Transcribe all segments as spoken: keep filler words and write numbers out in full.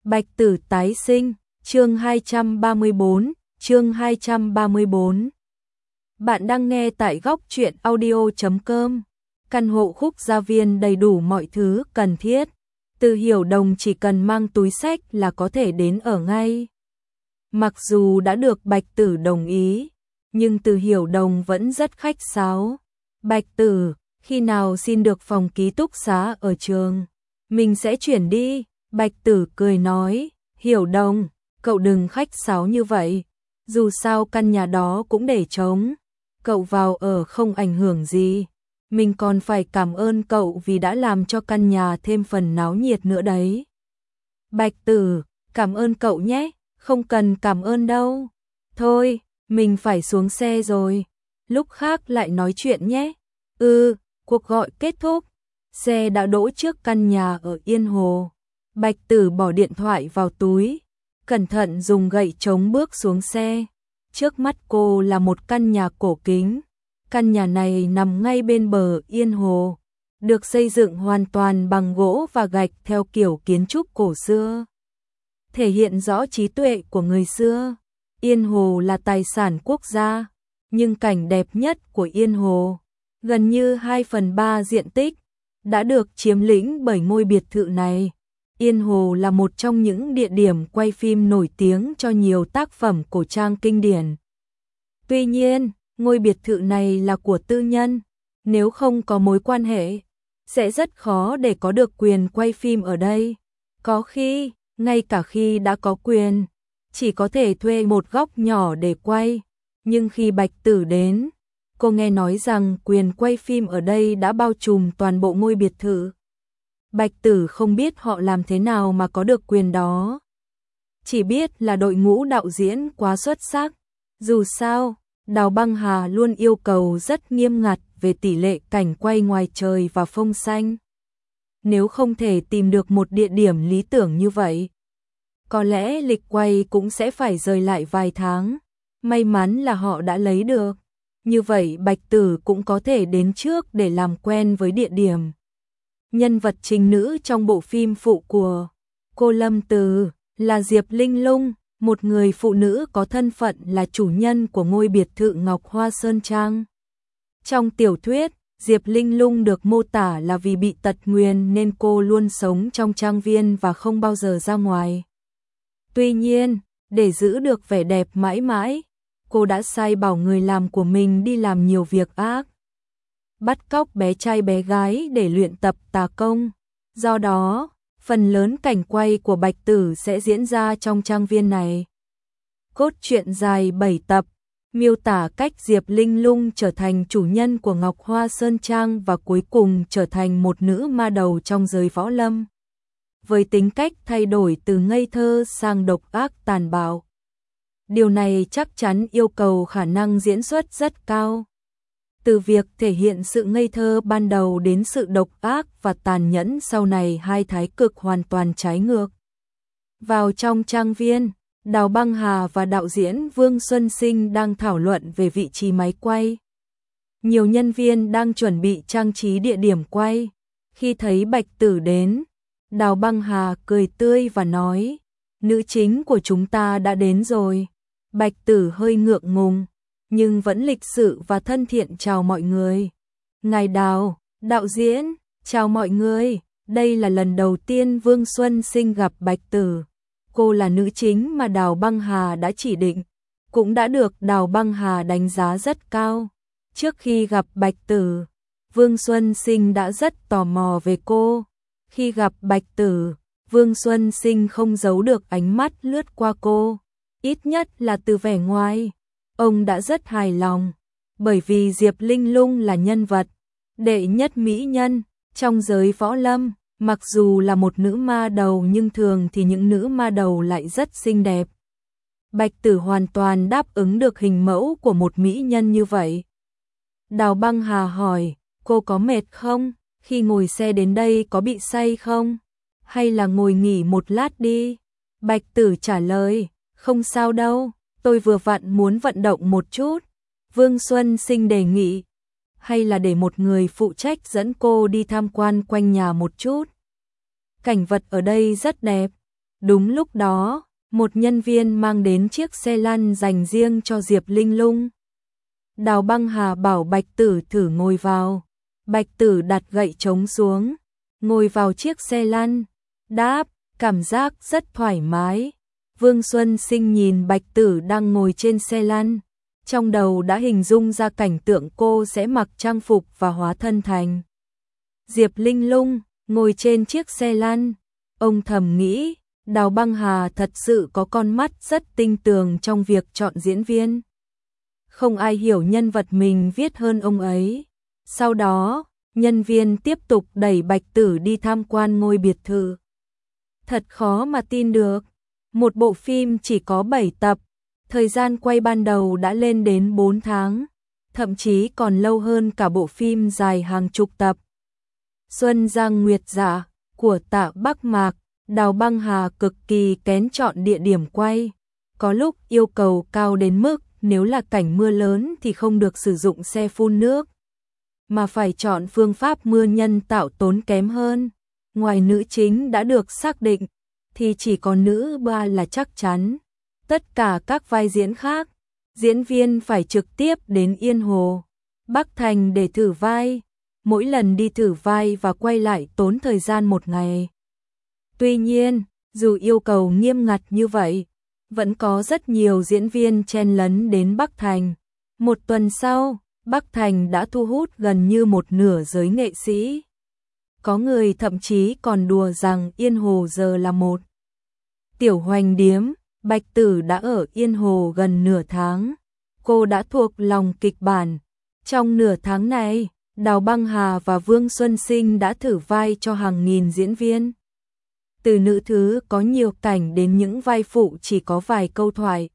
Bạch Tử tái sinh, chương hai trăm ba mươi bốn, chương hai trăm ba mươi bốn. Bạn đang nghe tại góc truyện audio chấm com. Căn hộ Khúc Gia Viên đầy đủ mọi thứ cần thiết. Từ Hiểu Đồng chỉ cần mang túi xách là có thể đến ở ngay. Mặc dù đã được Bạch Tử đồng ý, nhưng Từ Hiểu Đồng vẫn rất khách sáo. Bạch Tử, khi nào xin được phòng ký túc xá ở trường, mình sẽ chuyển đi. Bạch Tử cười nói, Hiểu Đồng, cậu đừng khách sáo như vậy. Dù sao căn nhà đó cũng để trống, cậu vào ở không ảnh hưởng gì. Mình còn phải cảm ơn cậu vì đã làm cho căn nhà thêm phần náo nhiệt nữa đấy. Bạch Tử, cảm ơn cậu nhé, không cần cảm ơn đâu. Thôi, mình phải xuống xe rồi, lúc khác lại nói chuyện nhé. Ừ, cuộc gọi kết thúc, xe đã đỗ trước căn nhà ở Yên Hồ. Bạch Tử bỏ điện thoại vào túi, cẩn thận dùng gậy chống bước xuống xe. Trước mắt cô là một căn nhà cổ kính. Căn nhà này nằm ngay bên bờ Yên Hồ, được xây dựng hoàn toàn bằng gỗ và gạch theo kiểu kiến trúc cổ xưa, thể hiện rõ trí tuệ của người xưa. Yên Hồ là tài sản quốc gia, nhưng cảnh đẹp nhất của Yên Hồ, gần như hai phần ba diện tích, đã được chiếm lĩnh bởi ngôi biệt thự này. Yên Hồ là một trong những địa điểm quay phim nổi tiếng cho nhiều tác phẩm cổ trang kinh điển. Tuy nhiên, ngôi biệt thự này là của tư nhân, nếu không có mối quan hệ, sẽ rất khó để có được quyền quay phim ở đây. Có khi, ngay cả khi đã có quyền, chỉ có thể thuê một góc nhỏ để quay. Nhưng khi Bạch Tử đến, cô nghe nói rằng quyền quay phim ở đây đã bao trùm toàn bộ ngôi biệt thự. Bạch Tử không biết họ làm thế nào mà có được quyền đó. Chỉ biết là đội ngũ đạo diễn quá xuất sắc. Dù sao, Đào Băng Hà luôn yêu cầu rất nghiêm ngặt về tỷ lệ cảnh quay ngoài trời và phông xanh. Nếu không thể tìm được một địa điểm lý tưởng như vậy, có lẽ lịch quay cũng sẽ phải rời lại vài tháng. May mắn là họ đã lấy được. Như vậy Bạch Tử cũng có thể đến trước để làm quen với địa điểm. Nhân vật chính nữ trong bộ phim phụ của cô Lâm Từ là Diệp Linh Lung, một người phụ nữ có thân phận là chủ nhân của ngôi biệt thự Ngọc Hoa Sơn Trang. Trong tiểu thuyết, Diệp Linh Lung được mô tả là vì bị tật nguyền nên cô luôn sống trong trang viên và không bao giờ ra ngoài. Tuy nhiên, để giữ được vẻ đẹp mãi mãi, cô đã sai bảo người làm của mình đi làm nhiều việc ác, bắt cóc bé trai bé gái để luyện tập tà công. Do đó, phần lớn cảnh quay của Bạch Tử sẽ diễn ra trong trang viên này. Cốt truyện dài bảy tập, miêu tả cách Diệp Linh Lung trở thành chủ nhân của Ngọc Hoa Sơn Trang và cuối cùng trở thành một nữ ma đầu trong giới võ lâm, với tính cách thay đổi từ ngây thơ sang độc ác tàn bạo. Điều này chắc chắn yêu cầu khả năng diễn xuất rất cao. Từ việc thể hiện sự ngây thơ ban đầu đến sự độc ác và tàn nhẫn sau này, hai thái cực hoàn toàn trái ngược. Vào trong trang viên, Đào Băng Hà và đạo diễn Vương Xuân Sinh đang thảo luận về vị trí máy quay. Nhiều nhân viên đang chuẩn bị trang trí địa điểm quay. Khi thấy Bạch Tử đến, Đào Băng Hà cười tươi và nói, nữ chính của chúng ta đã đến rồi. Bạch Tử hơi ngượng ngùng, nhưng vẫn lịch sự và thân thiện chào mọi người. Ngài Đào, đạo diễn, chào mọi người. Đây là lần đầu tiên Vương Xuân Sinh gặp Bạch Tử. Cô là nữ chính mà Đào Băng Hà đã chỉ định, cũng đã được Đào Băng Hà đánh giá rất cao. Trước khi gặp Bạch Tử, Vương Xuân Sinh đã rất tò mò về cô. Khi gặp Bạch Tử, Vương Xuân Sinh không giấu được ánh mắt lướt qua cô. Ít nhất là từ vẻ ngoài, ông đã rất hài lòng, bởi vì Diệp Linh Lung là nhân vật đệ nhất mỹ nhân trong giới võ lâm. Mặc dù là một nữ ma đầu nhưng thường thì những nữ ma đầu lại rất xinh đẹp. Bạch Tử hoàn toàn đáp ứng được hình mẫu của một mỹ nhân như vậy. Đào Băng Hà hỏi, cô có mệt không? Khi ngồi xe đến đây có bị say không? Hay là ngồi nghỉ một lát đi? Bạch Tử trả lời, không sao đâu, tôi vừa vặn muốn vận động một chút. Vương Xuân Sinh đề nghị, hay là để một người phụ trách dẫn cô đi tham quan quanh nhà một chút. Cảnh vật ở đây rất đẹp, Đúng lúc đó, một nhân viên mang đến chiếc xe lăn dành riêng cho Diệp Linh Lung. Đào Băng Hà bảo Bạch Tử thử ngồi vào. Bạch Tử đặt gậy trống xuống, ngồi vào chiếc xe lăn, đáp, cảm giác rất thoải mái. Vương Xuân Sinh nhìn Bạch Tử đang ngồi trên xe lăn, trong đầu đã hình dung ra cảnh tượng cô sẽ mặc trang phục và hóa thân thành Diệp Linh Lung, ngồi trên chiếc xe lăn. Ông thầm nghĩ, Đào Băng Hà thật sự có con mắt rất tinh tường trong việc chọn diễn viên. Không ai hiểu nhân vật mình viết hơn ông ấy. Sau đó, nhân viên tiếp tục đẩy Bạch Tử đi tham quan ngôi biệt thự. Thật khó mà tin được, một bộ phim chỉ có bảy tập, thời gian quay ban đầu đã lên đến bốn tháng, thậm chí còn lâu hơn cả bộ phim dài hàng chục tập. Xuân Giang Nguyệt Dạ của Tạ Bắc Mạc, Đào Băng Hà cực kỳ kén chọn địa điểm quay, có lúc yêu cầu cao đến mức nếu là cảnh mưa lớn thì không được sử dụng xe phun nước, mà phải chọn phương pháp mưa nhân tạo tốn kém hơn. Ngoài nữ chính đã được xác định, thì chỉ có nữ ba là chắc chắn. Tất cả các vai diễn khác, diễn viên phải trực tiếp đến Yên Hồ, Bắc Thành để thử vai. Mỗi lần đi thử vai và quay lại tốn thời gian một ngày. Tuy nhiên, dù yêu cầu nghiêm ngặt như vậy, vẫn có rất nhiều diễn viên chen lấn đến Bắc Thành. Một tuần sau, Bắc Thành đã thu hút gần như một nửa giới nghệ sĩ. Có người thậm chí còn đùa rằng Yên Hồ giờ là một tiểu hoành điếm. Bạch Tử đã ở Yên Hồ gần nửa tháng. Cô đã thuộc lòng kịch bản. Trong nửa tháng này, Đào Băng Hà và Vương Xuân Sinh đã thử vai cho hàng nghìn diễn viên. Từ nữ thứ có nhiều cảnh đến những vai phụ chỉ có vài câu thoại.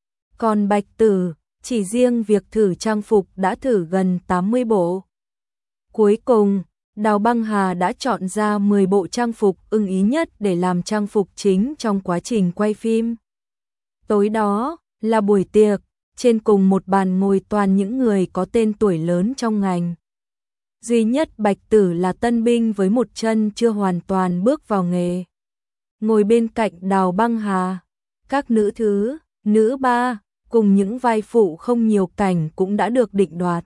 Còn Bạch Tử, chỉ riêng việc thử trang phục đã thử gần tám mươi bộ. Cuối cùng, Đào Băng Hà đã chọn ra mười bộ trang phục ưng ý nhất để làm trang phục chính trong quá trình quay phim. Tối đó, là buổi tiệc, trên cùng một bàn ngồi toàn những người có tên tuổi lớn trong ngành. Duy nhất Bạch Tử là tân binh với một chân chưa hoàn toàn bước vào nghề. Ngồi bên cạnh Đào Băng Hà, các nữ thứ, nữ ba, cùng những vai phụ không nhiều cảnh cũng đã được định đoạt.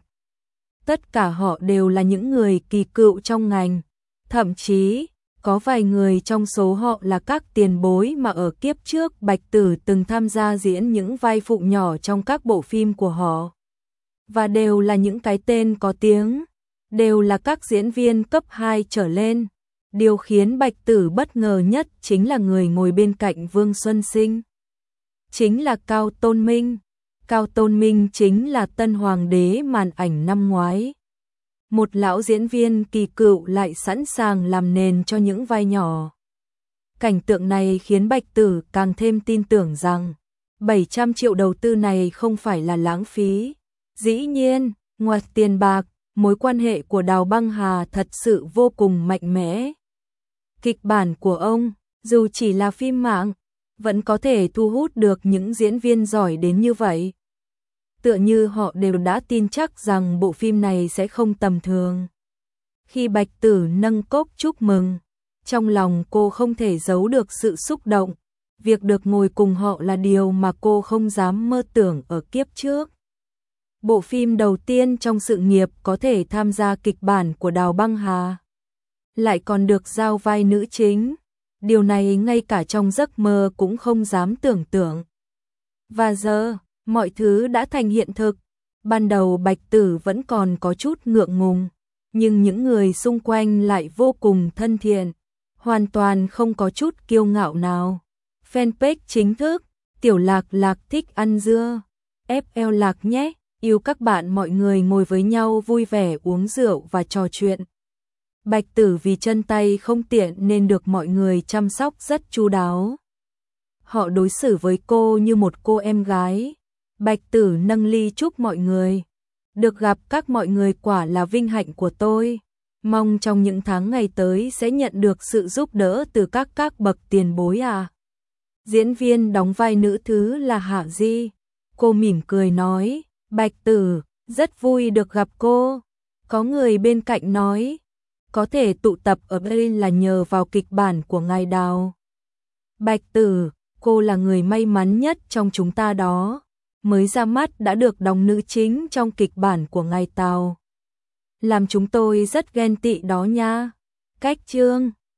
Tất cả họ đều là những người kỳ cựu trong ngành, thậm chí có vài người trong số họ là các tiền bối mà ở kiếp trước Bạch Tử từng tham gia diễn những vai phụ nhỏ trong các bộ phim của họ. Và đều là những cái tên có tiếng, đều là các diễn viên cấp hai trở lên. Điều khiến Bạch Tử bất ngờ nhất chính là người ngồi bên cạnh Vương Xuân Sinh. Chính là Cao Tôn Minh. Cao Tôn Minh chính là tân hoàng đế màn ảnh năm ngoái. Một lão diễn viên kỳ cựu lại sẵn sàng làm nền cho những vai nhỏ. Cảnh tượng này khiến Bạch Tử càng thêm tin tưởng rằng bảy trăm triệu đầu tư này không phải là lãng phí. Dĩ nhiên, ngoài tiền bạc, mối quan hệ của Đào Băng Hà thật sự vô cùng mạnh mẽ. Kịch bản của ông, dù chỉ là phim mạng, vẫn có thể thu hút được những diễn viên giỏi đến như vậy. Tựa như họ đều đã tin chắc rằng bộ phim này sẽ không tầm thường. Khi Bạch Tử nâng cốc chúc mừng, trong lòng cô không thể giấu được sự xúc động. Việc được ngồi cùng họ là điều mà cô không dám mơ tưởng ở kiếp trước. Bộ phim đầu tiên trong sự nghiệp có thể tham gia kịch bản của Đào Băng Hà, lại còn được giao vai nữ chính. Điều này ngay cả trong giấc mơ cũng không dám tưởng tượng. Và giờ, mọi thứ đã thành hiện thực. Ban đầu Bạch Tử vẫn còn có chút ngượng ngùng, nhưng những người xung quanh lại vô cùng thân thiện, hoàn toàn không có chút kiêu ngạo nào. Fanpage chính thức, Tiểu Lạc Lạc thích ăn dưa, ép lờ Lạc nhé, yêu các bạn. Mọi người ngồi với nhau vui vẻ uống rượu và trò chuyện. Bạch Tử vì chân tay không tiện nên được mọi người chăm sóc rất chu đáo. Họ đối xử với cô như một cô em gái. Bạch Tử nâng ly chúc mọi người. Được gặp các mọi người quả là vinh hạnh của tôi. Mong trong những tháng ngày tới sẽ nhận được sự giúp đỡ từ các các bậc tiền bối à. Diễn viên đóng vai nữ thứ là Hạ Di. Cô mỉm cười nói, Bạch Tử, rất vui được gặp cô. Có người bên cạnh nói, có thể tụ tập ở đây là nhờ vào kịch bản của ngài Đào. Bạch Tử, cô là người may mắn nhất trong chúng ta đó. Mới ra mắt đã được đóng nữ chính trong kịch bản của ngài Tào. Làm chúng tôi rất ghen tị đó nha. Cách chương